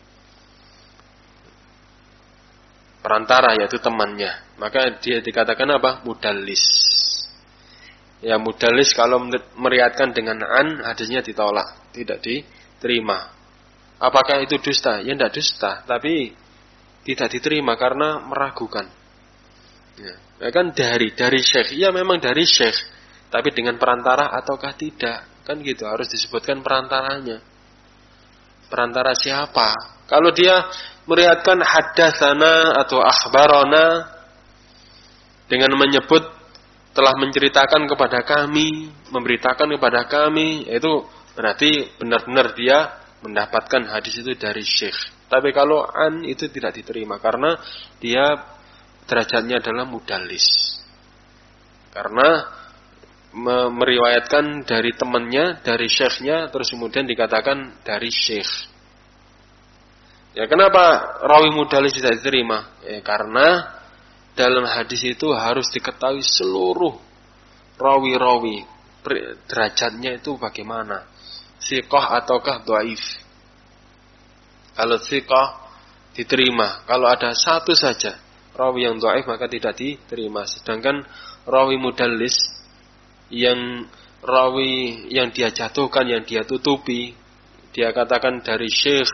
S1: Perantara yaitu temannya. Maka dia dikatakan apa? Mudallis. Ya, mudallis kalau meriwayatkan dengan an, hadisnya ditolak, tidak diterima. Apakah itu dusta? Ya tidak dusta, tapi tidak diterima karena meragukan. Ya kan dari syekh. Ya memang dari syekh, tapi dengan perantara ataukah tidak? Kan gitu, harus disebutkan perantaranya. Perantara siapa? Kalau dia meriwayatkan haddatsana atau akhbarana dengan menyebut telah menceritakan kepada kami, memberitakan kepada kami, itu berarti benar-benar dia mendapatkan hadis itu dari syekh. Tapi kalau an itu tidak diterima karena dia derajatnya adalah mudallis. Karena meriwayatkan dari temannya, dari syekhnya, terus kemudian dikatakan dari syekh. Ya, kenapa rawi mudallis tidak diterima? Ya, karena dalam hadis itu harus diketahui seluruh rawi-rawi, derajatnya itu bagaimana, siqah ataukah dhaif. Kalau siqah diterima, kalau ada satu saja rawi yang dhaif maka tidak diterima. Sedangkan rawi mudallis, yang rawi yang dia jatuhkan, yang dia tutupi, dia katakan dari syekh,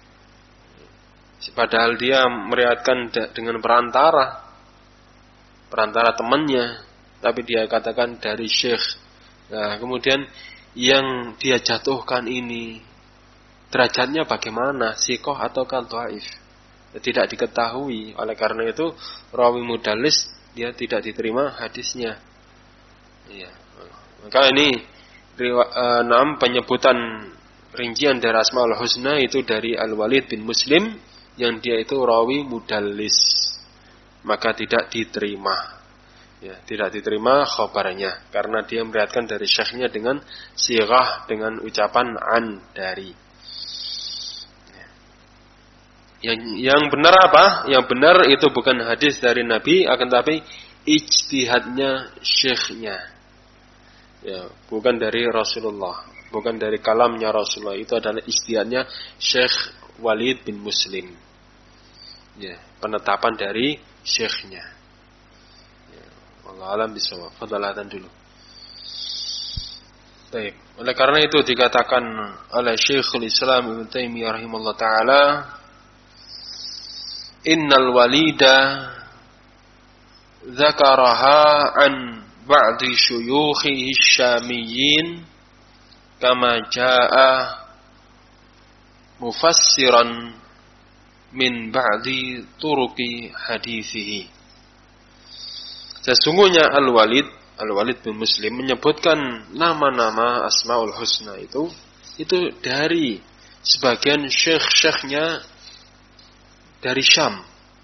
S1: padahal dia meriwayatkan dengan perantara temannya, tapi dia katakan dari syekh. Nah, kemudian yang dia jatuhkan ini derajatnya bagaimana, siqah atau dhaif, tidak diketahui. Oleh karena itu rawi mudallis dia tidak diterima hadisnya. Ya. Maka ini penyebutan rincian dari Asmaul Husna itu dari Al-Walid bin Muslim, yang dia itu rawi mudallis, maka tidak diterima. Ya, tidak diterima khabarnya karena dia meriwayatkan dari syekhnya dengan sighah, dengan ucapan an dari. Yang benar apa? Yang benar itu bukan hadis dari Nabi, akan tapi ijtihadnya syekhnya. Ya, bukan dari Rasulullah, bukan dari kalamnya Rasulullah. Itu adalah ijtihadnya Syekh Walid bin Muslim. Ya, penetapan dari syekhnya. Ya, wallahu alam bisawab. Fadhalatan dulu. Baik. Oleh karena itu dikatakan oleh Syekhul Islam Ibnu Taimiyah rahimahullah taala, innal walida dzakaraha an ba'di syuyukhihi syamiyyin kama jaa mufassiran min ba'di turuqi hadithihi. Sesungguhnya Al-Walid bin Muslim menyebutkan nama-nama Asmaul Husna itu dari sebagian syekh-syekhnya dari Syam.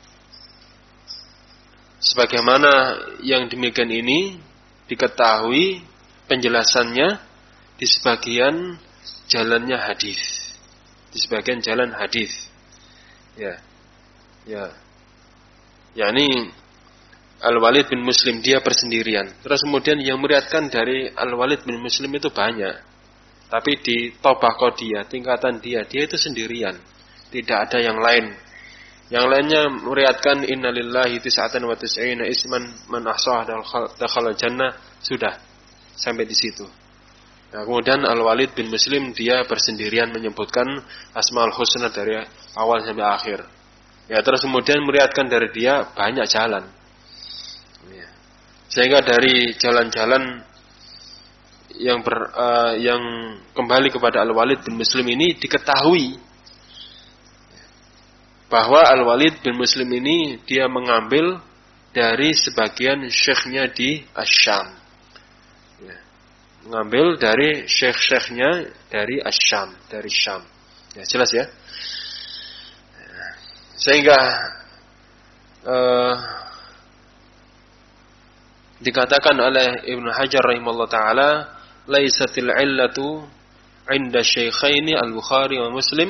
S1: Sebagaimana yang demikian ini diketahui penjelasannya di sebagian jalannya hadis, di sebagian jalan hadis. Ya, yakni Al-Walid bin Muslim, dia bersendirian. Terus kemudian yang meriwayatkan dari Al-Walid bin Muslim itu banyak. Tapi di tabaqah dia, tingkatan dia itu sendirian. Tidak ada yang lain. Yang lainnya meriwayatkan innalillahi tis'atan wa tis'ina isman man ahsaha dakhala jannah, sudah sampai di situ. Nah, kemudian Al-Walid bin Muslim dia bersendirian menyebutkan Asmaul Husna dari awal sampai akhir. Ya, terus kemudian meriwayatkan dari dia banyak jalan. Ya. Sehingga dari jalan-jalan yang kembali kepada Al-Walid bin Muslim ini diketahui bahwa Al-Walid bin Muslim ini dia mengambil dari sebagian syekhnya di Asy-Syam. Ya. Mengambil dari syekh-syekhnya dari Asy-Syam, dari Syam. Ya, jelas ya. Sehingga dikatakan oleh Ibnu Hajar rahimahullah taala, laisatil illatu 'inda syaikhaini al-Bukhari wa Muslim.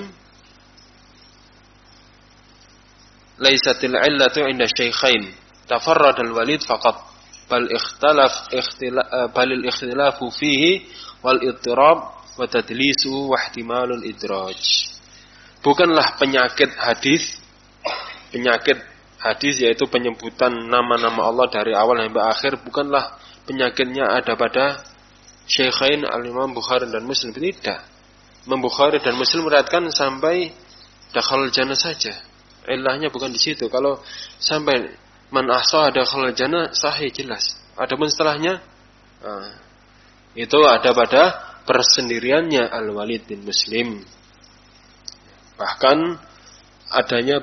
S1: Laisatil illatu 'inda syaikhain tafarrad al-Walid faqat bal ikhtilafu fihi wal ittirab wa tadlisu wa ihtimalul idraj. Bukanlah penyakit hadis yaitu penyebutan nama-nama Allah dari awal sampai akhir, bukanlah penyakitnya ada pada Syaikhain al-Imam Bukhari dan Muslim. Tidak. Imam Bukhari dan Muslim meriwayatkan sampai dakhalul jannah saja. Ilahnya bukan di situ. Kalau sampai man ahsa dakhalul jannah sahih jelas. Adapun setelahnya itu ada pada persendiriannya Al-Walid bin Muslim. Bahkan adanya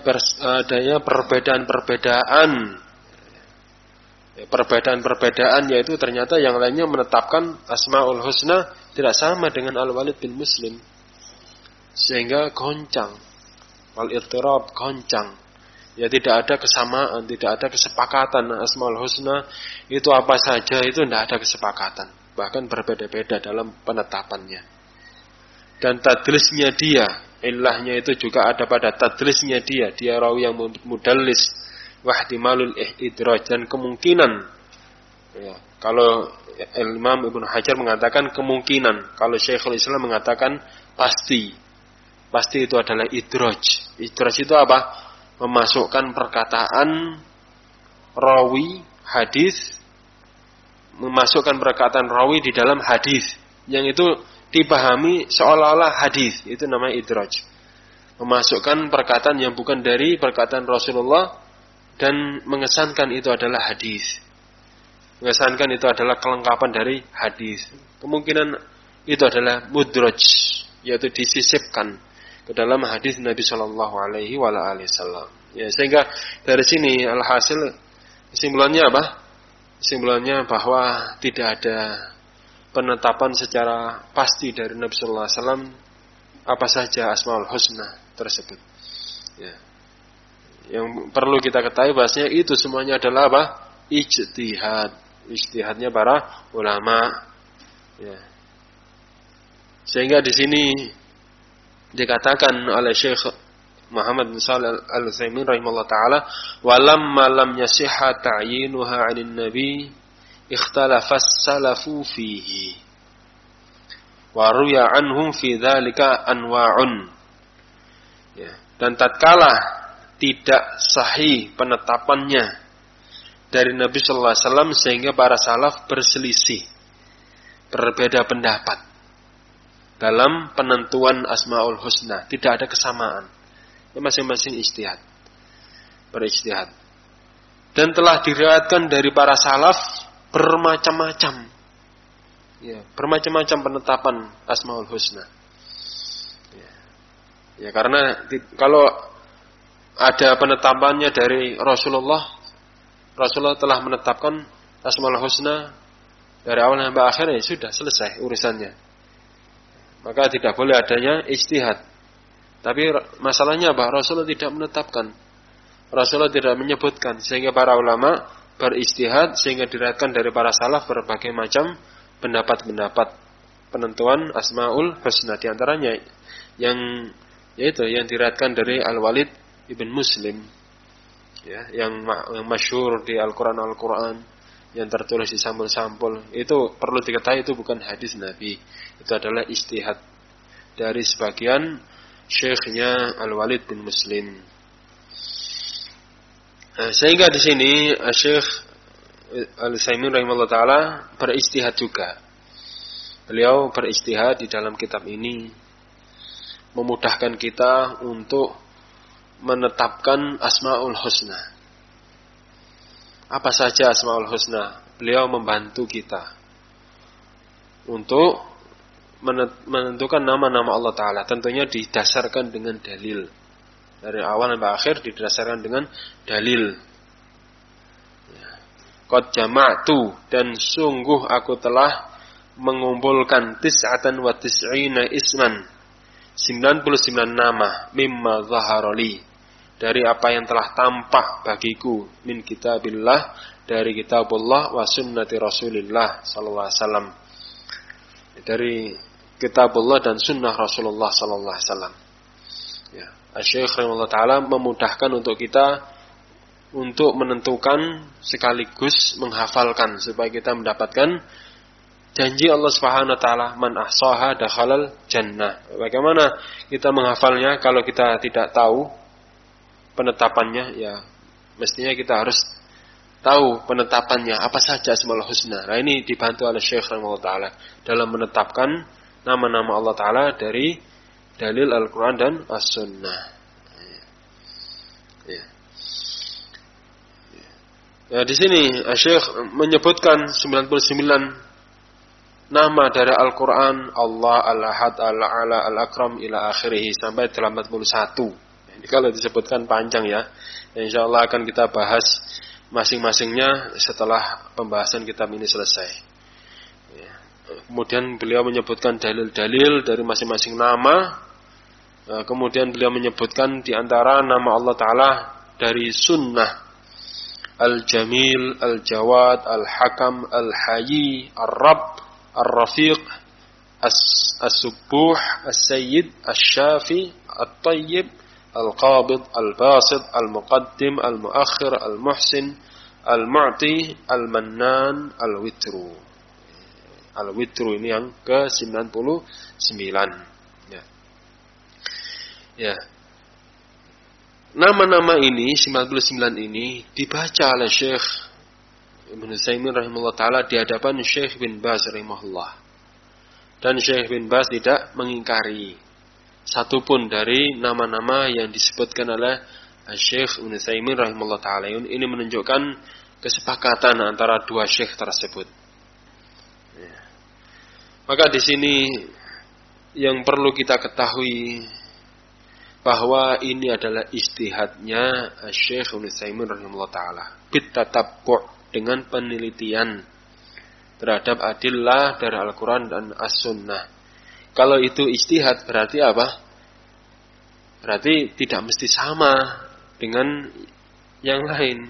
S1: perbedaan yaitu ternyata yang lainnya menetapkan Asmaul Husna tidak sama dengan Al-Walid bin Muslim, sehingga goncang, wal ittirab, goncang. Ya, tidak ada kesamaan, tidak ada kesepakatan. Asmaul Husna itu apa saja itu tidak ada kesepakatan, bahkan berbeda-beda dalam penetapannya. Dan tadlisnya dia, ilahnya itu juga ada pada tadlisnya dia rawi yang mudallis, wahtimalul idraj, dan kemungkinan ya, kalau Imam Ibnu Hajar mengatakan kemungkinan, kalau Syekhul Islam mengatakan pasti itu adalah idraj. Idraj itu apa? Memasukkan perkataan rawi hadis, memasukkan perkataan rawi di dalam hadis yang itu dipahami seolah-olah hadis, itu namanya idraj. Memasukkan perkataan yang bukan dari perkataan Rasulullah dan mengesankan itu adalah hadis. Mengesankan itu adalah kelengkapan dari hadis. Kemungkinan itu adalah mudraj, yaitu disisipkan ke dalam hadis Nabi Shallallahu Alaihi Wasallam. Ya, sehingga dari sini alhasil kesimpulannya apa? Kesimpulannya bahwa tidak ada penetapan secara pasti dari Nabi Shallallahu Alaihi Wasallam apa saja Asmaul Husna tersebut. Ya. Yang perlu kita ketahui bahasanya itu semuanya adalah apa? Ijtihadnya para ulama. Ya. Sehingga di sini dikatakan oleh Syekh Muhammad bin Shalih Al-Utsaimin rahimahullah taala, walamma lam yasihha ta'yinuha 'anil nabi ikhtalafa as-salafu fihi wa ruya anhum fi dzalika anwa'un. Ya, dan tatkala tidak sahih penetapannya dari Nabi sallallahu alaihi wasallam sehingga para salaf berselisih, berbeda pendapat dalam penentuan Asmaul Husna, tidak ada kesamaan. Masing-masing ijtihad, berijtihad. Dan telah diriwayatkan dari para salaf bermacam-macam. Ya, bermacam-macam penetapan Asmaul Husna. Ya, karena kalau ada penetapannya dari Rasulullah telah menetapkan Asmaul Husna dari awal sampai akhir, ya sudah selesai urusannya. Maka tidak boleh adanya ijtihad. Tapi masalahnya apa? Rasulullah tidak menetapkan. Rasulullah tidak menyebutkan. Sehingga para ulama berijtihad, sehingga diriwayatkan dari para salaf berbagai macam pendapat-pendapat penentuan Asmaul Husna. Di antaranya yang diriwayatkan dari Al-Walid ibn Muslim. ya, yang masyhur di Al-Qur'an, yang tertulis di sampul-sampul, itu perlu diketahui itu bukan hadis Nabi. Itu adalah ijtihad dari sebagian syekhnya Al-Walid bin Muslim. Sehingga di sini Syekh Al-Utsaimin rahimahullah taala berijtihad juga. Beliau berijtihad di dalam kitab ini memudahkan kita untuk menetapkan Asmaul Husna. Apa saja Asmaul Husna? Beliau membantu kita untuk menentukan nama-nama Allah Ta'ala. Tentunya didasarkan dengan dalil. Dari awal sampai akhir didasarkan dengan dalil. Qad jama'tu, dan sungguh aku telah mengumpulkan tis'atan wa tis'ina isman, 99 nama, mimma zaharali, dari apa yang telah tampak bagiku, min kitabillah, dari kitabullah wa sunnati Rasulillah sallallahu alaihi wasallam, dari kitabullah dan sunnah Rasulullah sallallahu alaihi wasallam. Ya, Syekh rahimahullah taala memudahkan untuk kita untuk menentukan sekaligus menghafalkan supaya kita mendapatkan janji Allah Subhanahu wa taala, man ahsaha dakhalal jannah. Bagaimana kita menghafalnya kalau kita tidak tahu penetapannya? Ya, mestinya kita harus tahu penetapannya apa saja Asmaul Husna. Nah, ini dibantu oleh Syekh rahimahullah taala dalam menetapkan nama-nama Allah taala dari dalil Al-Quran dan As-Sunnah. Ya, di sini Syekh menyebutkan 99 nama dari Al-Quran, Allah, Al-Ahad, Al-A'la, Al-Akram ila akhirih sampai 81. Ini kalau disebutkan panjang ya. Insyaallah akan kita bahas masing-masingnya setelah pembahasan kitab ini selesai. Ya. Kemudian beliau menyebutkan dalil-dalil dari masing-masing nama. Kemudian beliau menyebutkan di antara nama Allah Ta'ala dari sunnah. Al-Jamil, Al-Jawad, Al-Hakam, Al-Hayy, Ar-Rabb, Ar-Rafiq, As-Subbuh, As-Sayyid, As-Syafi, At-Tayyib, Al-Qabid, Al-Basit, Al-Muqaddim, Al-Muakhir, Al-Muhsin, Al-Mu'ti, Al-Mannan, Al-Witru. Al-Witru ini yang ke-99. Ya. Nama-nama ini 99 ini dibaca oleh Syekh Ibnu Utsaimin rahimahullah taala di hadapan Syekh bin Baz rahimahullah. Dan Syekh bin Baz tidak mengingkari satupun dari nama-nama yang disebutkan oleh Syekh Ibnu Utsaimin rahimahullah taala. Ini menunjukkan kesepakatan antara dua syekh tersebut. Ya. Maka di sini yang perlu kita ketahui bahwa ini adalah ijtihadnya Syekh Ibnu Utsaimin rahimahullah taala bitatabbu' dengan penelitian terhadap adillah dari Al-Qur'an dan As-Sunnah. Kalau itu ijtihad berarti apa? Berarti tidak mesti sama dengan yang lain.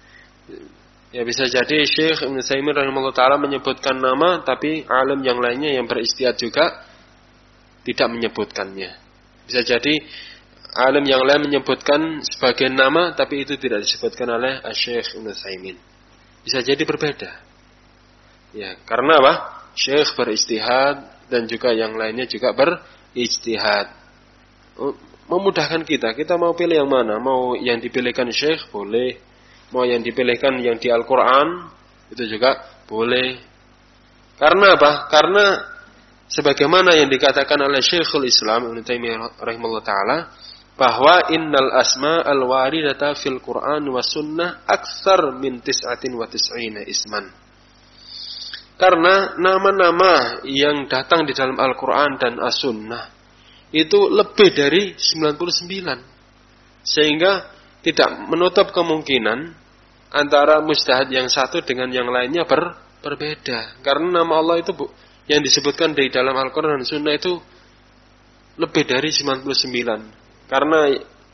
S1: Ya, bisa jadi Syekh Ibnu Utsaimin rahimahullah taala menyebutkan nama tapi alim yang lainnya yang berijtihad juga tidak menyebutkannya. Bisa jadi alim yang lain menyebutkan sebagian nama tapi itu tidak disebutkan oleh Syekh Ibnu Utsaimin. Bisa jadi berbeda. Ya, karena apa? Syekh berijtihad dan juga yang lainnya juga berijtihad. Memudahkan kita mau pilih yang mana? Mau yang dipilihkan Syekh boleh, mau yang dipilihkan yang di Al-Qur'an itu juga boleh. Karena apa? Karena sebagaimana yang dikatakan oleh Syekhul Islam Ibnu Taimiyah rahimahullah taala bahwa innal asma al-waridata fil Qur'an wa sunnah aktsar min 99 isman. Karena nama-nama yang datang di dalam Al-Qur'an dan As-Sunnah itu lebih dari 99. Sehingga tidak menutup kemungkinan antara mujtahid yang satu dengan yang lainnya berbeda. Karena nama Allah itu yang disebutkan di dalam Al-Qur'an dan Sunnah itu lebih dari 99. Karena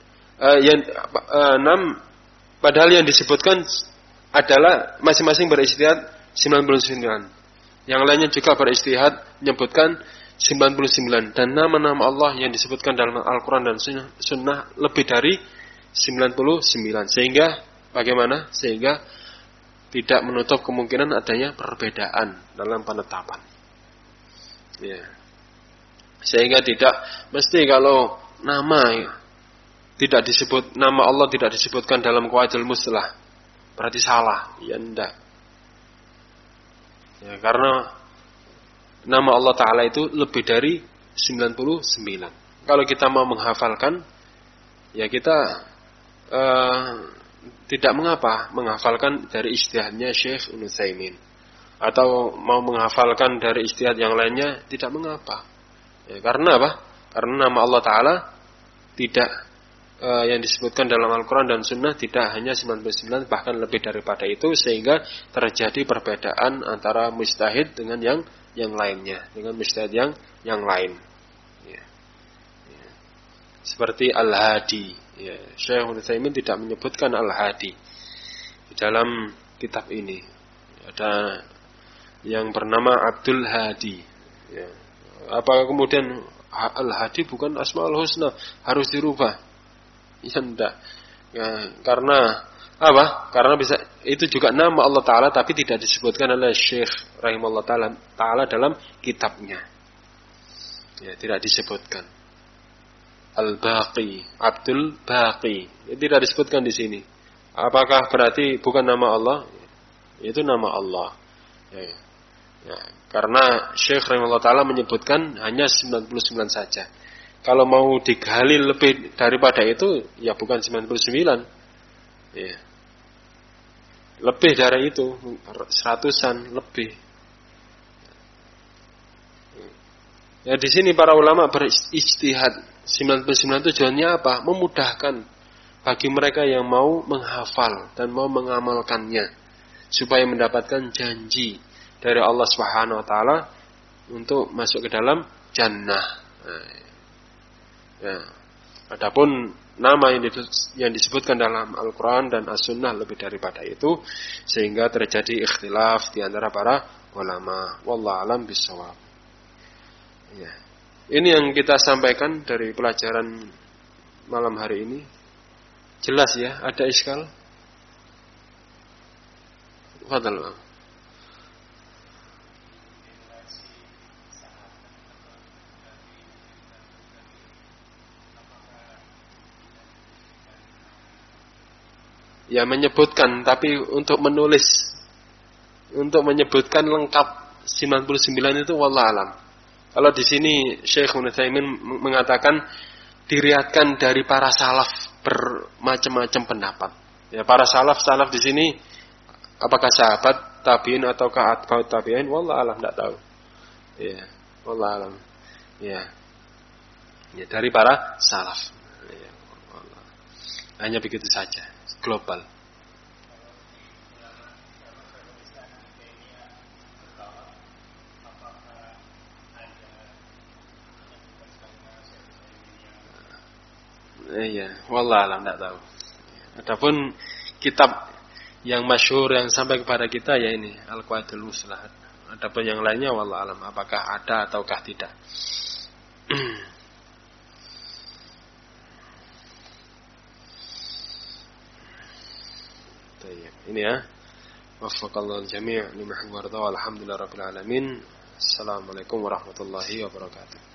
S1: padahal yang disebutkan adalah masing-masing berijtihad 99. Yang lainnya juga berijtihad menyebutkan 99. Dan nama-nama Allah yang disebutkan dalam Al-Quran dan Sunnah lebih dari 99. Sehingga Bagaimana? Sehingga tidak menutup kemungkinan adanya perbedaan dalam penetapan. Ya. Sehingga tidak mesti kalau nama tidak disebut, nama Allah tidak disebutkan dalam qawaidul muslah, berarti salah. Ya enggak. Ya, karena nama Allah Ta'ala itu lebih dari 99. Kalau kita mau menghafalkan, ya kita tidak mengapa menghafalkan dari ijtihadnya Syekh Ibnu Utsaimin, atau mau menghafalkan dari ijtihad yang lainnya, tidak mengapa. Ya, karena apa? Karena nama Allah Ta'ala tidak yang disebutkan dalam Al-Quran dan Sunnah tidak hanya 99, bahkan lebih daripada itu, sehingga terjadi perbedaan antara mujtahid dengan yang lainnya, dengan mujtahid yang lain. Ya. Ya. Seperti Al-Hadi. Ya. Syekh Ibnu Utsaimin tidak menyebutkan Al-Hadi di dalam kitab ini. Ada yang bernama Abdul Hadi. Ya. Apa kemudian Al-Hadi bukan Asmaul Husna, harus dirubah? Ya enggak. Ya, karena apa? Karena bisa itu juga nama Allah Ta'ala, tapi tidak disebutkan oleh Syekh rahimahullah Ta'ala dalam kitabnya. Ya, tidak disebutkan. Al-Baqi, Abdul Baqi, ya, tidak disebutkan di sini. Apakah berarti bukan nama Allah? Itu nama Allah. Ya, ya. Karena Syekh rahimahullah Ta'ala menyebutkan hanya 99 saja. Kalau mau digali lebih daripada itu, ya bukan 99. Ya. Lebih dari itu, 100-an lebih. Ya, di sini para ulama berijtihad. 99 tujuannya apa? Memudahkan bagi mereka yang mau menghafal dan mau mengamalkannya, supaya mendapatkan janji dari Allah Subhanahu wa taala untuk masuk ke dalam jannah. Ya. Adapun nama yang disebutkan dalam Al-Quran dan As-Sunnah lebih daripada itu, sehingga terjadi ikhtilaf di antara para ulama. Wallahu a'lam bishawab. Ya. Ini yang kita sampaikan dari pelajaran malam hari ini. Jelas ya? Ada iskal? Fadal. Ya, menyebutkan, tapi untuk menyebutkan lengkap 99 itu wallah alam. Kalau di sini Syekh Ibnu Utsaimin mengatakan diriatkan dari para salaf bermacam-macam pendapat. Ya, para salaf di sini apakah sahabat, tabi'in ataukah atba'ut tabi'in, wallah alam, enggak tahu. Ya, wallah alam. Ya. Ya, dari para salaf. Ya, wallah. Hanya begitu saja. Global. Iya, wallah alam, enggak tahu. Adapun kitab yang masyhur yang sampai kepada kita ya ini Al-Qawaidul Muslah. Adapun yang lainnya wallah alam apakah ada ataukah tidak. Ini ya. Waffaqallahu al-jami' lima huwa warda walhamdulillahirabbil alamin. Assalamualaikum warahmatullahi wabarakatuh.